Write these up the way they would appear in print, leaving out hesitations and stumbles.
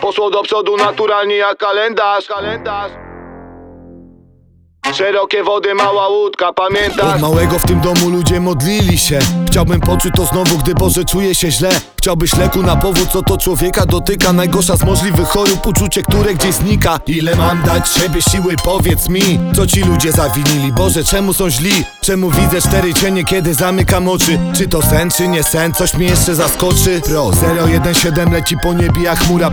Poszło do przodu naturalnie jak kalendarz. Szerokie wody, mała łódka, pamiętasz? Od małego w tym domu ludzie modlili się. Chciałbym poczuć to znowu, gdy Boże czuję się źle. Chciałbyś leku na powód, co to człowieka dotyka. Najgorsza z możliwych chorób, uczucie, które gdzieś znika. Ile mam dać siebie siły, powiedz mi. Co ci ludzie zawinili? Boże, czemu są źli? Czemu widzę cztery cienie, kiedy zamykam oczy? Czy to sen, czy nie sen? Coś mnie jeszcze zaskoczy? Pro 017 leci po niebie jak chmura.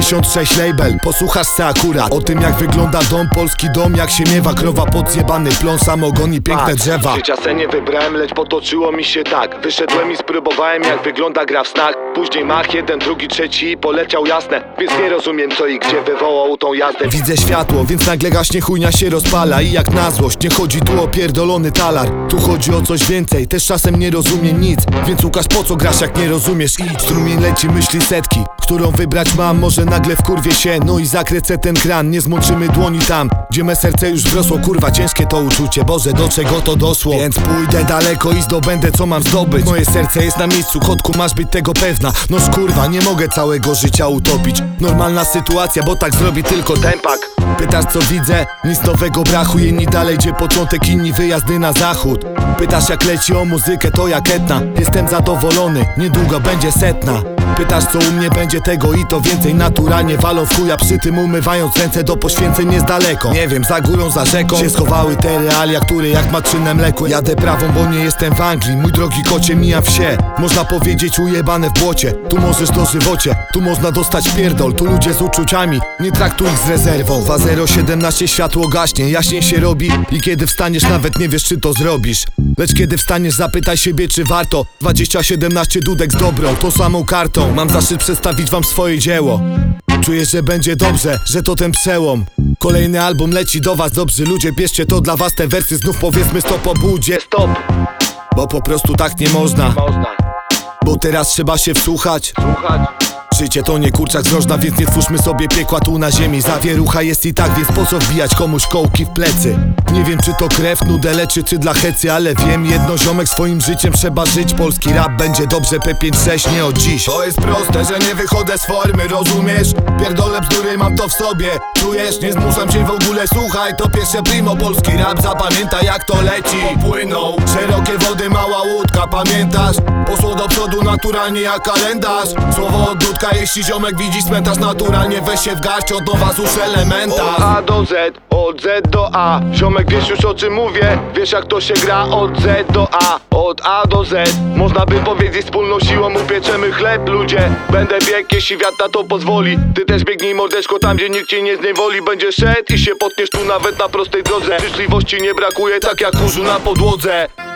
P56 label, posłuchasz se akurat o tym, jak wygląda dom, polski dom. Jak się miewa krowa, podzjebany plon, samogon i piękne drzewa. Życia se nie wybrałem, lecz potoczyło mi się tak. Wyszedłem i spróbowałem, jak wygląda gra w snach. Później mach, jeden, drugi, trzeci i poleciał jasne. Więc nie rozumiem co i gdzie wywołał tą jazdę. Widzę światło, więc nagle gaśnie, chujnia się rozpala. I jak na złość, nie chodzi tu o pierdolony talar. Tu chodzi o coś więcej, też czasem nie rozumiem nic. Więc Łukasz, po co grasz jak nie rozumiesz? Idź. Strumień leci myśli setki, którą wybrać mam. Może nagle wkurwię się, no i zakrecę ten kran. Nie zmoczymy dłoni tam, gdzie me serce już wrosło. Kurwa, ciężkie to uczucie, Boże, do czego to doszło? Więc pójdę daleko i zdobędę co mam zdobyć. Moje serce jest na miejscu, chodku, masz być tego pewna. No kurwa, nie mogę całego życia utopić. Normalna sytuacja, bo tak zrobi tylko tempak. Pytasz co widzę? Nic nowego brachu. Jedni dalej gdzie początek, inni wyjazdy na zachód. Pytasz jak leci o muzykę, to jak etna. Jestem zadowolony, niedługo będzie setna. Pytasz co u mnie będzie tego i to więcej. Naturalnie walą w chuja, przy tym umywając ręce. Do poświęceń jest daleko. Nie wiem, za górą, za rzeką się schowały te realia, które jak matczyne mleko. Jadę prawą, bo nie jestem w Anglii. Mój drogi kocie, mijam wsie. Można powiedzieć ujebane w błocie. Tu możesz dożywocie, tu można dostać pierdol. Tu ludzie z uczuciami, nie traktuj ich z rezerwą. 2017 światło gaśnie, jaśniej się robi. I kiedy wstaniesz nawet nie wiesz czy to zrobisz. Lecz kiedy wstaniesz zapytaj siebie czy warto. 2017 dudek z dobrą, tą samą kartą. Mam zaszczyt przedstawić wam swoje dzieło. Czuję, że będzie dobrze, że to ten przełom. Kolejny album leci do was, dobrzy ludzie. Bierzcie to dla was te wersy, znów powiedzmy stop o budzie. Stop, Bo po prostu tak nie można. Bo teraz trzeba się wsłuchać. Życie to nie kurczak z rożna, więc nie twórzmy sobie piekła tu na ziemi. Zawierucha jest i tak, więc po co wbijać komuś kołki w plecy? Nie wiem czy to krew, nudę leczy, czy dla hecy. Ale wiem jedno, ziomek, swoim życiem trzeba żyć. Polski rap będzie dobrze, P56 nie od dziś. To jest proste, że nie wychodzę z formy, rozumiesz? Pierdolę bzdury, mam to w sobie. Czujesz? Nie zmuszam cię w ogóle, słuchaj. To pierwsze primo, polski rap, zapamiętaj jak to leci. Popłynął szerokie wody, mała łódka, pamiętasz? Poszło do przodu naturalnie jak kalendarz. Słowo od dudka, jeśli ziomek widzi cmentarz. Naturalnie weź się w garść, od nowa złóż elementa. Od A do Z, od Z do A. Ziomek, wiesz już o czym mówię. Wiesz jak to się gra od Z do A. Od A do Z, można by powiedzieć wspólną siłą upieczemy chleb, ludzie. Będę biegł, jeśli wiatr na to pozwoli. Ty też biegnij mordeczko tam, gdzie nikt cię nie zniewoli. Będziesz szedł i się potkniesz tu nawet na prostej drodze. Życzliwości nie brakuje, tak jak kurzu na podłodze.